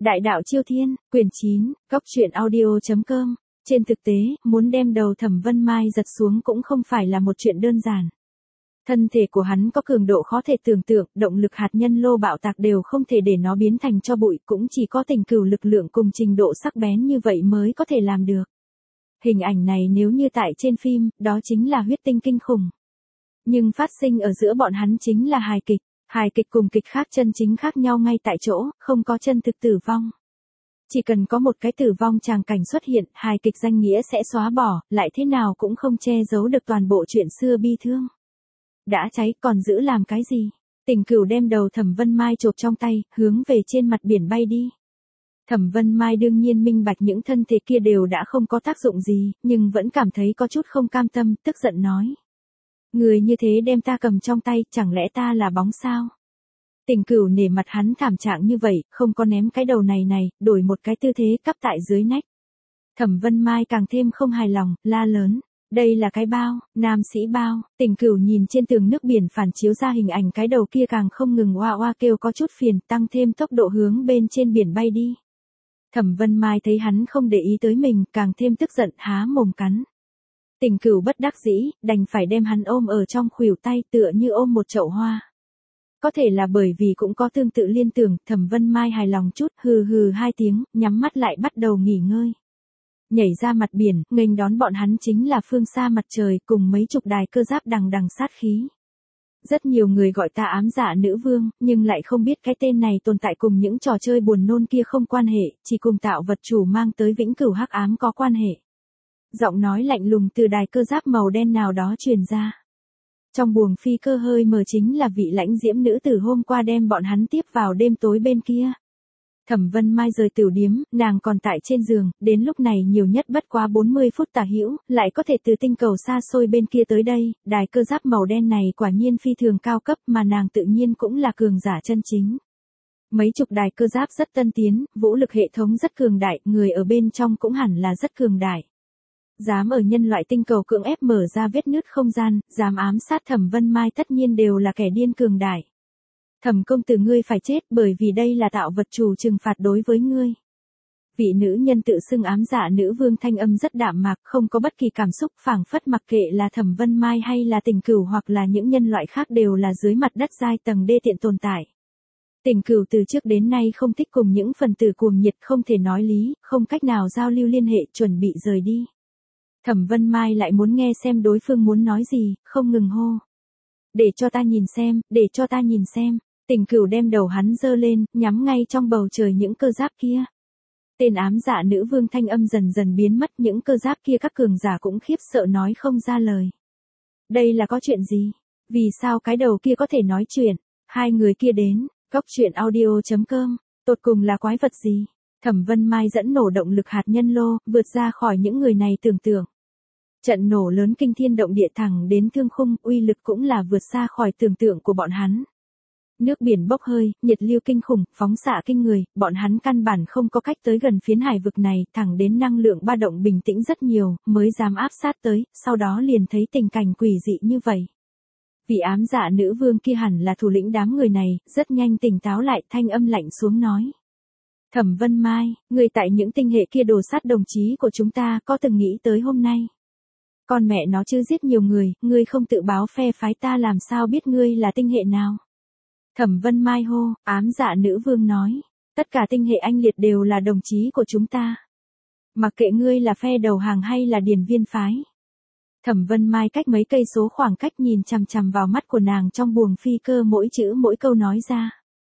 Đại đạo Chiêu Thiên, quyển 9, góc truyện audio.com. Trên thực tế, muốn đem đầu Thẩm Vân Mai giật xuống cũng không phải là một chuyện đơn giản. Thân thể của hắn có cường độ khó thể tưởng tượng, động lực hạt nhân lô bạo tạc đều không thể để nó biến thành tro bụi, cũng chỉ có Tình Cửu lực lượng cùng trình độ sắc bén như vậy mới có thể làm được. Hình ảnh này nếu như tại trên phim, đó chính là huyết tinh kinh khủng. Nhưng phát sinh ở giữa bọn hắn chính là hài kịch. Hài kịch cùng kịch khác chân chính khác nhau ngay tại chỗ, không có chân thực tử vong. Chỉ cần có một cái tử vong tràng cảnh xuất hiện, hài kịch danh nghĩa sẽ xóa bỏ, lại thế nào cũng không che giấu được toàn bộ chuyện xưa bi thương. Đã cháy còn giữ làm cái gì? Tình Cửu đem đầu Thẩm Vân Mai chộp trong tay, hướng về trên mặt biển bay đi. Thẩm Vân Mai đương nhiên minh bạch những thân thể kia đều đã không có tác dụng gì, nhưng vẫn cảm thấy có chút không cam tâm, tức giận nói. Người như thế đem ta cầm trong tay, chẳng lẽ ta là bóng sao? Tình Cửu nể mặt hắn thảm trạng như vậy, không có ném cái đầu này, đổi một cái tư thế cắp tại dưới nách. Thẩm Vân Mai càng thêm không hài lòng, la lớn. Đây là cái bao, nam sĩ bao. Tình Cửu nhìn trên tường nước biển phản chiếu ra hình ảnh cái đầu kia càng không ngừng oa oa kêu có chút phiền, tăng thêm tốc độ hướng bên trên biển bay đi. Thẩm Vân Mai thấy hắn không để ý tới mình, càng thêm tức giận, há mồm cắn. Tình Cửu bất đắc dĩ, đành phải đem hắn ôm ở trong khuỷu tay tựa như ôm một chậu hoa. Có thể là bởi vì cũng có tương tự liên tưởng, Thẩm Vân Mai hài lòng chút, hừ hừ hai tiếng, nhắm mắt lại bắt đầu nghỉ ngơi. Nhảy ra mặt biển, nghênh đón bọn hắn chính là phương xa mặt trời cùng mấy chục đài cơ giáp đằng đằng sát khí. Rất nhiều người gọi ta ám dạ nữ vương, nhưng lại không biết cái tên này tồn tại cùng những trò chơi buồn nôn kia không quan hệ, chỉ cùng tạo vật chủ mang tới vĩnh cửu hắc ám có quan hệ. Giọng nói lạnh lùng từ đài cơ giáp màu đen nào đó truyền ra. Trong buồng phi cơ hơi mờ chính là vị lãnh diễm nữ tử hôm qua đem bọn hắn tiếp vào đêm tối bên kia. Thẩm Vân Mai rời tiểu điếm, nàng còn tại trên giường, đến lúc này nhiều nhất bất quá 40 phút tả hữu, lại có thể từ tinh cầu xa xôi bên kia tới đây, đài cơ giáp màu đen này quả nhiên phi thường cao cấp mà nàng tự nhiên cũng là cường giả chân chính. Mấy chục đài cơ giáp rất tân tiến, vũ lực hệ thống rất cường đại, người ở bên trong cũng hẳn là rất cường đại. Dám ở nhân loại tinh cầu cưỡng ép mở ra vết nứt không gian, dám ám sát Thẩm Vân Mai tất nhiên đều là kẻ điên cường đại. Thẩm công tử ngươi phải chết bởi vì đây là tạo vật chủ trừng phạt đối với ngươi. Vị nữ nhân tự xưng ám dạ nữ vương thanh âm rất đạm mạc, không có bất kỳ cảm xúc, phảng phất mặc kệ là Thẩm Vân Mai hay là Tình Cửu hoặc là những nhân loại khác đều là dưới mặt đất giai tầng đê tiện tồn tại. Tình Cửu từ trước đến nay không thích cùng những phần tử cuồng nhiệt không thể nói lý, không cách nào giao lưu liên hệ, chuẩn bị rời đi. Thẩm Vân Mai lại muốn nghe xem đối phương muốn nói gì, không ngừng hô. Để cho ta nhìn xem, để cho ta nhìn xem. Tình Cửu đem đầu hắn giơ lên, nhắm ngay trong bầu trời những cơ giáp kia. Tên ám dạ nữ vương thanh âm dần dần biến mất, những cơ giáp kia các cường giả cũng khiếp sợ nói không ra lời. Đây là có chuyện gì? Vì sao cái đầu kia có thể nói chuyện? Hai người kia đến, goctruyện.audio.com, tột cùng là quái vật gì? Thẩm Vân Mai dẫn nổ động lực hạt nhân lô, vượt ra khỏi những người này tưởng tượng. Trận nổ lớn kinh thiên động địa thẳng đến thương khung, uy lực cũng là vượt xa khỏi tưởng tượng của bọn hắn. Nước biển bốc hơi, nhiệt lưu kinh khủng, phóng xạ kinh người, bọn hắn căn bản không có cách tới gần phiến hải vực này, thẳng đến năng lượng ba động bình tĩnh rất nhiều, mới dám áp sát tới, sau đó liền thấy tình cảnh quỷ dị như vậy. Vị ám dạ nữ vương kia hẳn là thủ lĩnh đám người này, rất nhanh tỉnh táo lại, thanh âm lạnh xuống nói. Thẩm Vân Mai, người tại những tinh hệ kia đồ sát đồng chí của chúng ta có từng nghĩ tới hôm nay. Con mẹ nó chứ giết nhiều người, ngươi không tự báo phe phái ta làm sao biết ngươi là tinh hệ nào. Thẩm Vân Mai hô, ám dạ nữ vương nói. Tất cả tinh hệ anh liệt đều là đồng chí của chúng ta. Mặc kệ ngươi là phe đầu hàng hay là điền viên phái. Thẩm Vân Mai cách mấy cây số khoảng cách nhìn chằm chằm vào mắt của nàng trong buồng phi cơ mỗi chữ mỗi câu nói ra.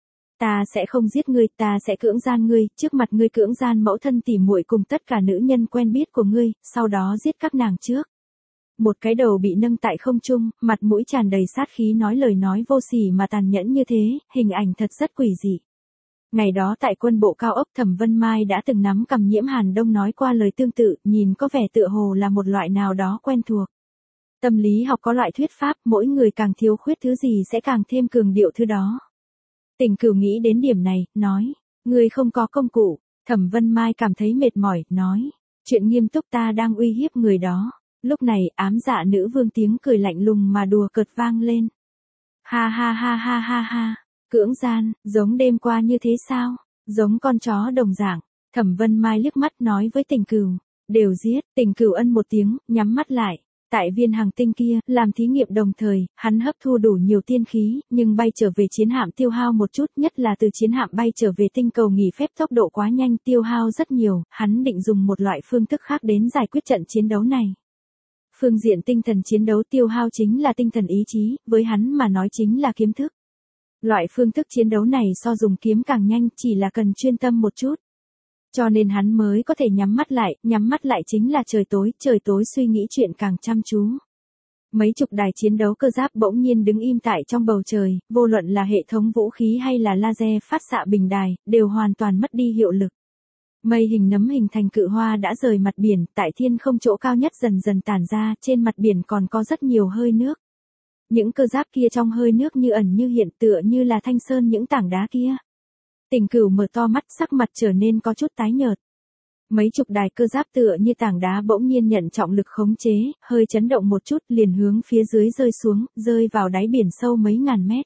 Ta sẽ không giết ngươi, ta sẽ cưỡng gian ngươi, trước mặt ngươi cưỡng gian mẫu thân tỉ muội cùng tất cả nữ nhân quen biết của ngươi, sau đó giết các nàng trước. Một cái đầu bị nâng tại không trung, mặt mũi tràn đầy sát khí nói lời nói vô sỉ mà tàn nhẫn như thế, hình ảnh thật rất quỷ dị. Ngày đó tại quân bộ cao ốc Thẩm Vân Mai đã từng nắm cầm Nhiễm Hàn Đông nói qua lời tương tự, nhìn có vẻ tựa hồ là một loại nào đó quen thuộc. Tâm lý học có loại thuyết pháp, mỗi người càng thiếu khuyết thứ gì sẽ càng thêm cường điệu thứ đó. Tình Cửu nghĩ đến điểm này, nói, ngươi không có công cụ. Thẩm Vân Mai cảm thấy mệt mỏi, nói, chuyện nghiêm túc ta đang uy hiếp người đó. Lúc này ám dạ nữ vương tiếng cười lạnh lùng mà đùa cợt vang lên. Ha ha ha ha ha ha, cưỡng gian, giống đêm qua như thế sao? Giống con chó đồng dạng, Thẩm Vân Mai liếc mắt nói với Tình Cửu, đều giết, Tình Cửu ân một tiếng, nhắm mắt lại. Tại viên hành tinh kia, làm thí nghiệm đồng thời, hắn hấp thu đủ nhiều tiên khí, nhưng bay trở về chiến hạm tiêu hao một chút, nhất là từ chiến hạm bay trở về tinh cầu nghỉ phép tốc độ quá nhanh tiêu hao rất nhiều, hắn định dùng một loại phương thức khác đến giải quyết trận chiến đấu này. Phương diện tinh thần chiến đấu tiêu hao chính là tinh thần ý chí, với hắn mà nói chính là kiếm thức. Loại phương thức chiến đấu này so dùng kiếm càng nhanh, chỉ là cần chuyên tâm một chút. Cho nên hắn mới có thể nhắm mắt lại chính là trời tối suy nghĩ chuyện càng chăm chú. Mấy chục đài chiến đấu cơ giáp bỗng nhiên đứng im tại trong bầu trời, vô luận là hệ thống vũ khí hay là laser phát xạ bình đài, đều hoàn toàn mất đi hiệu lực. Mây hình nấm hình thành cự hoa đã rời mặt biển, tại thiên không chỗ cao nhất dần dần tản ra, trên mặt biển còn có rất nhiều hơi nước. Những cơ giáp kia trong hơi nước như ẩn như hiện tựa như là thanh sơn những tảng đá kia. Tình Cửu mở to mắt, sắc mặt trở nên có chút tái nhợt. Mấy chục đài cơ giáp tựa như tảng đá bỗng nhiên nhận trọng lực khống chế, hơi chấn động một chút liền hướng phía dưới rơi xuống, rơi vào đáy biển sâu mấy ngàn mét.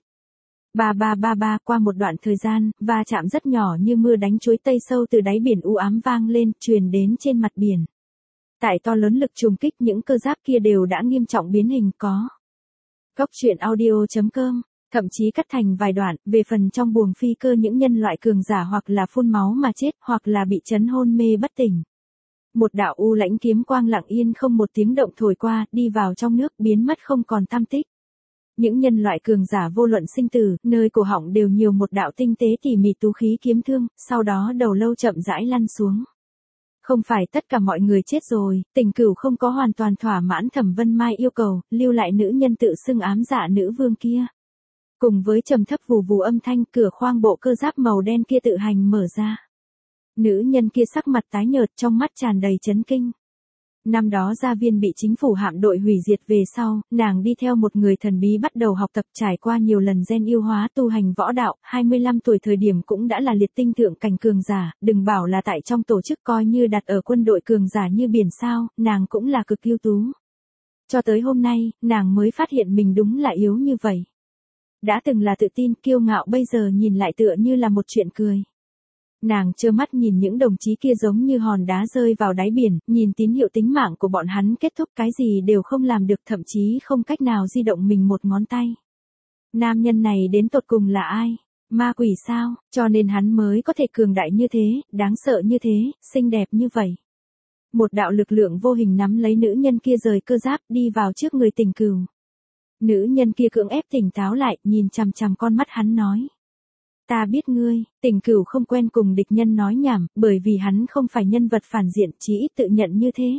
Ba qua một đoạn thời gian, va chạm rất nhỏ như mưa đánh chuối tây sâu từ đáy biển u ám vang lên, truyền đến trên mặt biển. Tại to lớn lực trùng kích những cơ giáp kia đều đã nghiêm trọng biến hình có. Góc truyện audio.com, thậm chí cắt thành vài đoạn, về phần trong buồng phi cơ những nhân loại cường giả hoặc là phun máu mà chết hoặc là bị chấn hôn mê bất tỉnh. Một đạo u lãnh kiếm quang lặng yên không một tiếng động thổi qua, đi vào trong nước biến mất không còn tăm tích. Những nhân loại cường giả vô luận sinh tử, nơi cổ họng đều nhiều một đạo tinh tế tỉ mỉ tú khí kiếm thương, sau đó đầu lâu chậm rãi lăn xuống. Không phải tất cả mọi người chết rồi, Tình Cửu không có hoàn toàn thỏa mãn Thẩm Vân Mai yêu cầu, lưu lại nữ nhân tự xưng ám dạ nữ vương kia. Cùng với trầm thấp vù vù âm thanh, cửa khoang bộ cơ giáp màu đen kia tự hành mở ra. Nữ nhân kia sắc mặt tái nhợt, trong mắt tràn đầy chấn kinh. Năm đó Gia Viên bị chính phủ hạm đội hủy diệt về sau, nàng đi theo một người thần bí bắt đầu học tập, trải qua nhiều lần gen yêu hóa tu hành võ đạo, 25 tuổi thời điểm cũng đã là liệt tinh thượng cảnh cường giả, đừng bảo là tại trong tổ chức coi như đặt ở quân đội cường giả như biển sao, nàng cũng là cực ưu tú. Cho tới hôm nay, nàng mới phát hiện mình đúng là yếu như vậy. Đã từng là tự tin, kiêu ngạo, bây giờ nhìn lại tựa như là một chuyện cười. Nàng trơ mắt nhìn những đồng chí kia giống như hòn đá rơi vào đáy biển, nhìn tín hiệu tính mạng của bọn hắn kết thúc, cái gì đều không làm được, thậm chí không cách nào di động mình một ngón tay. Nam nhân này đến tột cùng là ai? Ma quỷ sao? Cho nên hắn mới có thể cường đại như thế, đáng sợ như thế, xinh đẹp như vậy. Một đạo lực lượng vô hình nắm lấy nữ nhân kia rời cơ giáp đi vào trước người Tình Cửu. Nữ nhân kia cưỡng ép tỉnh táo lại, nhìn chằm chằm con mắt hắn nói. Ta biết ngươi. Tình Cửu không quen cùng địch nhân nói nhảm, bởi vì hắn không phải nhân vật phản diện, chí ít tự nhận như thế.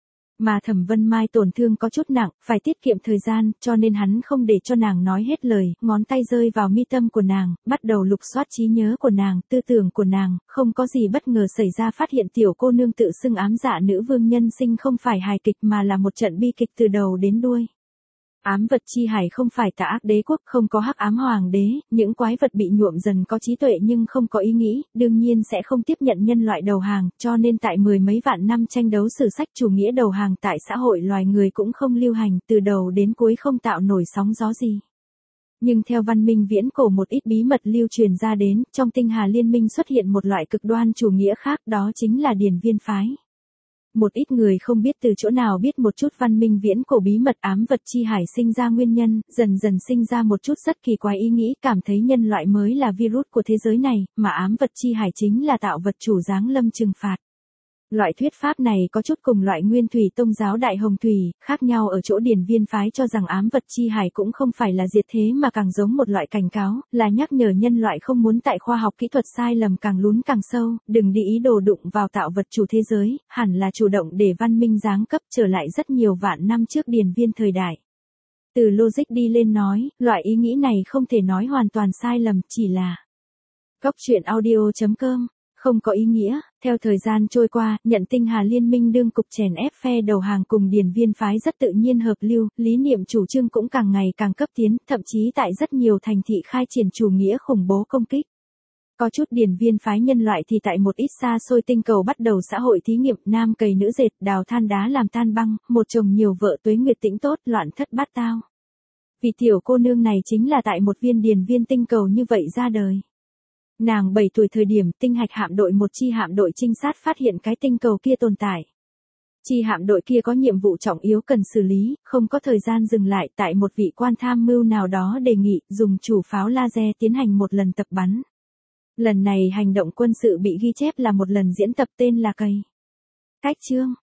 Mà Thẩm Vân Mai tổn thương có chút nặng, phải tiết kiệm thời gian, cho nên hắn không để cho nàng nói hết lời, ngón tay rơi vào mi tâm của nàng, bắt đầu lục soát trí nhớ của nàng, tư tưởng của nàng, không có gì bất ngờ xảy ra, phát hiện tiểu cô nương tự xưng ám dạ nữ vương nhân sinh không phải hài kịch mà là một trận bi kịch từ đầu đến đuôi. Ám vật chi hải không phải tà ác đế quốc, không có hắc ám hoàng đế, những quái vật bị nhuộm dần có trí tuệ nhưng không có ý nghĩ, đương nhiên sẽ không tiếp nhận nhân loại đầu hàng, cho nên tại mười mấy vạn năm tranh đấu sử sách chủ nghĩa đầu hàng tại xã hội loài người cũng không lưu hành, từ đầu đến cuối không tạo nổi sóng gió gì. Nhưng theo văn minh viễn cổ một ít bí mật lưu truyền ra đến, trong tinh hà liên minh xuất hiện một loại cực đoan chủ nghĩa khác, đó chính là điền viên phái. Một ít người không biết từ chỗ nào biết một chút văn minh viễn cổ bí mật ám vật chi hải sinh ra nguyên nhân, dần dần sinh ra một chút rất kỳ quái ý nghĩ, cảm thấy nhân loại mới là virus của thế giới này, mà ám vật chi hải chính là tạo vật chủ giáng lâm trừng phạt. Loại thuyết pháp này có chút cùng loại Nguyên Thủy Tông giáo Đại Hồng Thủy, khác nhau ở chỗ điền viên phái cho rằng ám vật chi hải cũng không phải là diệt thế mà càng giống một loại cảnh cáo, là nhắc nhở nhân loại không muốn tại khoa học kỹ thuật sai lầm càng lún càng sâu, đừng đi ý đồ đụng vào tạo vật chủ thế giới, hẳn là chủ động để văn minh giáng cấp trở lại rất nhiều vạn năm trước điền viên thời đại. Từ logic đi lên nói, loại ý nghĩ này không thể nói hoàn toàn sai lầm, chỉ là Góc truyện audio.com không có ý nghĩa. Theo thời gian trôi qua, nhận tinh hà liên minh đương cục chèn ép phe đầu hàng cùng điền viên phái rất tự nhiên hợp lưu, lý niệm chủ trương cũng càng ngày càng cấp tiến, thậm chí tại rất nhiều thành thị khai triển chủ nghĩa khủng bố công kích. Có chút điền viên phái nhân loại thì tại một ít xa xôi tinh cầu bắt đầu xã hội thí nghiệm, nam cày nữ dệt, đào than đá làm tan băng, một chồng nhiều vợ, tuế nguyệt tĩnh tốt, loạn thất bát tao. Vì tiểu cô nương này chính là tại một viên điền viên tinh cầu như vậy ra đời. Nàng 7 tuổi thời điểm tinh hạch hạm đội một chi hạm đội trinh sát phát hiện cái tinh cầu kia tồn tại. Chi hạm đội kia có nhiệm vụ trọng yếu cần xử lý, không có thời gian dừng lại tại một vị quan tham mưu nào đó đề nghị dùng chủ pháo laser tiến hành một lần tập bắn. Lần này hành động quân sự bị ghi chép là một lần diễn tập tên là Cày. Cách chương